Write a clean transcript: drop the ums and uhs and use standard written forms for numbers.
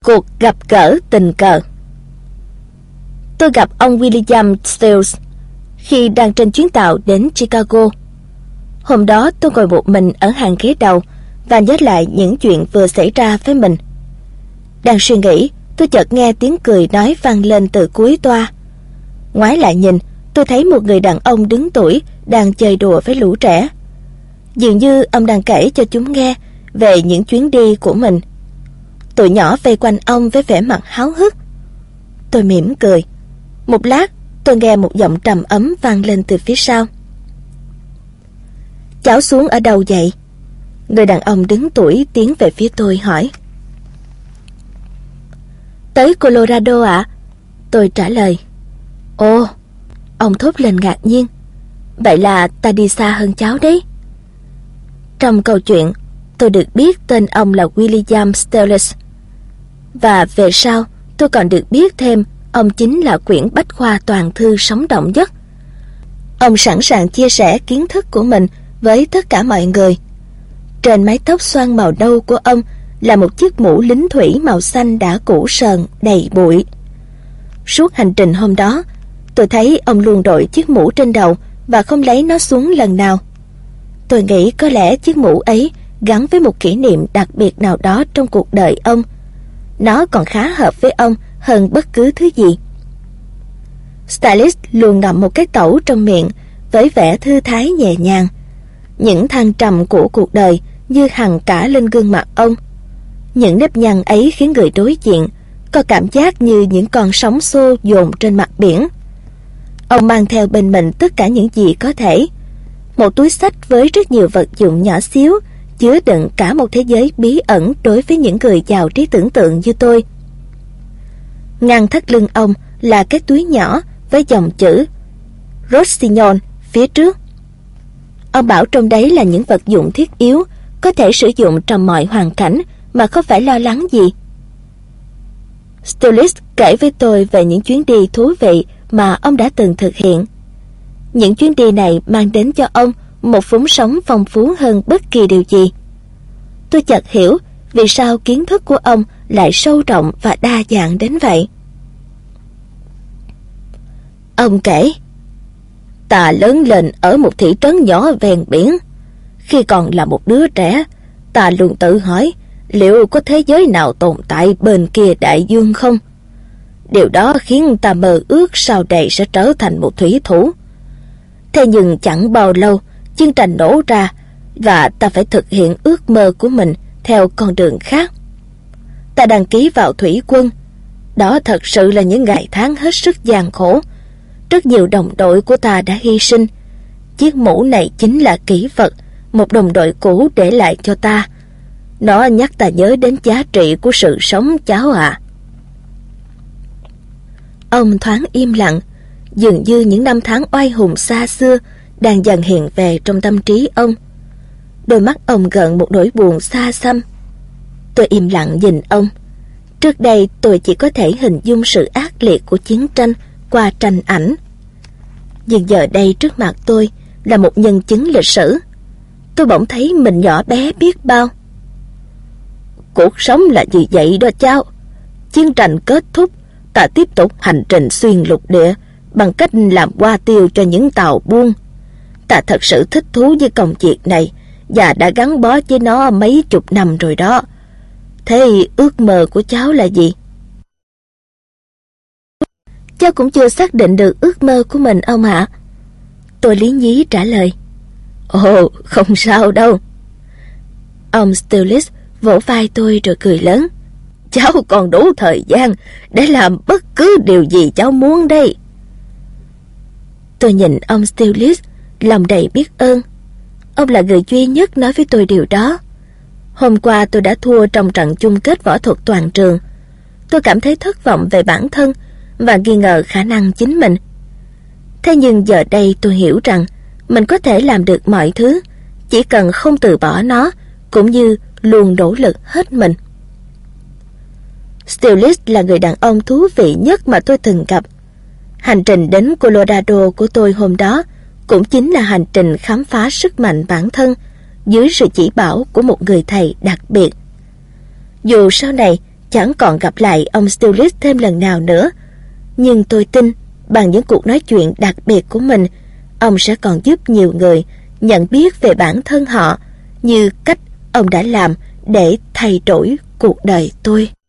Cuộc gặp gỡ tình cờ. Tôi gặp ông William Stills khi đang trên chuyến tàu đến Chicago. Hôm đó tôi ngồi một mình ở hàng ghế đầu và nhớ lại những chuyện vừa xảy ra với mình. Đang suy nghĩ, tôi chợt nghe tiếng cười nói vang lên từ cuối toa. Ngoái lại nhìn, tôi thấy một người đàn ông đứng tuổi đang chơi đùa với lũ trẻ. Dường như ông đang kể cho chúng nghe về những chuyến đi của mình. Tụi nhỏ vây quanh ông với vẻ mặt háo hức. Tôi mỉm cười. Một lát, tôi nghe một giọng trầm ấm vang lên từ phía sau. Cháu xuống ở đâu vậy? Người đàn ông đứng tuổi tiến về phía tôi hỏi. Tới Colorado ạ. Tôi trả lời. Ồ, ông thốt lên ngạc nhiên. Vậy là ta đi xa hơn cháu đấy. Trong câu chuyện, tôi được biết tên ông là William Stills. Và về sau, tôi còn được biết thêm ông chính là quyển bách khoa toàn thư sống động nhất. Ông sẵn sàng chia sẻ kiến thức của mình với tất cả mọi người. Trên mái tóc xoăn màu nâu của ông là một chiếc mũ lính thủy màu xanh đã cũ sờn, đầy bụi. Suốt hành trình hôm đó, tôi thấy ông luôn đội chiếc mũ trên đầu và không lấy nó xuống lần nào. Tôi nghĩ có lẽ chiếc mũ ấy gắn với một kỷ niệm đặc biệt nào đó trong cuộc đời ông. Nó còn khá hợp với ông hơn bất cứ thứ gì. Stylist luôn ngậm một cái tẩu trong miệng với vẻ thư thái nhẹ nhàng. Những thăng trầm của cuộc đời như hằn cả lên gương mặt ông. Những nếp nhăn ấy khiến người đối diện có cảm giác như những con sóng xô dồn trên mặt biển. Ông mang theo bên mình tất cả những gì có thể. Một túi xách với rất nhiều vật dụng nhỏ xíu, chứa đựng cả một thế giới bí ẩn đối với những người giàu trí tưởng tượng như tôi. Ngang thắt lưng ông là cái túi nhỏ với dòng chữ Rossignol phía trước. Ông bảo trong đấy là những vật dụng thiết yếu, có thể sử dụng trong mọi hoàn cảnh mà không phải lo lắng gì. Stills kể với tôi về những chuyến đi thú vị mà ông đã từng thực hiện. Những chuyến đi này mang đến cho ông một vốn sống phong phú hơn bất kỳ điều gì. Tôi chợt hiểu vì sao kiến thức của ông lại sâu rộng và đa dạng đến vậy. Ông kể, ta lớn lên ở một thị trấn nhỏ ven biển. Khi còn là một đứa trẻ, ta luôn tự hỏi liệu có thế giới nào tồn tại bên kia đại dương không? Điều đó khiến ta mơ ước sau này sẽ trở thành một thủy thủ. Thế nhưng chẳng bao lâu, chiến tranh nổ ra và ta phải thực hiện ước mơ của mình theo con đường khác. Ta đăng ký vào thủy quân. Đó thật sự là những ngày tháng hết sức gian khổ. Rất nhiều đồng đội của ta đã hy sinh. Chiếc mũ này chính là kỷ vật một đồng đội cũ để lại cho ta. Nó nhắc ta nhớ đến giá trị của sự sống, cháu ạ. Ông thoáng im lặng, dường như những năm tháng oai hùng xa xưa đang dần hiện về trong tâm trí ông. Đôi mắt ông gợn một nỗi buồn xa xăm. Tôi im lặng nhìn ông. Trước đây tôi chỉ có thể hình dung sự ác liệt của chiến tranh qua tranh ảnh. Nhưng giờ đây trước mặt tôi là một nhân chứng lịch sử. Tôi bỗng thấy mình nhỏ bé biết bao. Cuộc sống là gì vậy đó cháu? Chiến tranh kết thúc, ta tiếp tục hành trình xuyên lục địa bằng cách làm hoa tiêu cho những tàu buôn. Ta thật sự thích thú với công việc này và đã gắn bó với nó mấy chục năm rồi đó. Thế ước mơ của cháu là gì? Cháu cũng chưa xác định được ước mơ của mình ông ạ. Tôi lý nhí trả lời. Ồ, không sao đâu. Ông Stills vỗ vai tôi rồi cười lớn. Cháu còn đủ thời gian để làm bất cứ điều gì cháu muốn đây. Tôi nhìn ông Stills lòng đầy biết ơn. Ông là người duy nhất nói với tôi điều đó. Hôm qua tôi đã thua trong trận chung kết võ thuật toàn trường. Tôi cảm thấy thất vọng về bản thân và nghi ngờ khả năng chính mình. Thế nhưng giờ đây tôi hiểu rằng mình có thể làm được mọi thứ, chỉ cần không từ bỏ nó, cũng như luôn nỗ lực hết mình. Stills là người đàn ông thú vị nhất mà tôi từng gặp. Hành trình đến Colorado của tôi hôm đó cũng chính là hành trình khám phá sức mạnh bản thân dưới sự chỉ bảo của một người thầy đặc biệt. Dù sau này chẳng còn gặp lại ông Stiglitz thêm lần nào nữa. Nhưng tôi tin, bằng những cuộc nói chuyện đặc biệt của mình, ông sẽ còn giúp nhiều người nhận biết về bản thân họ, như cách ông đã làm để thay đổi cuộc đời tôi.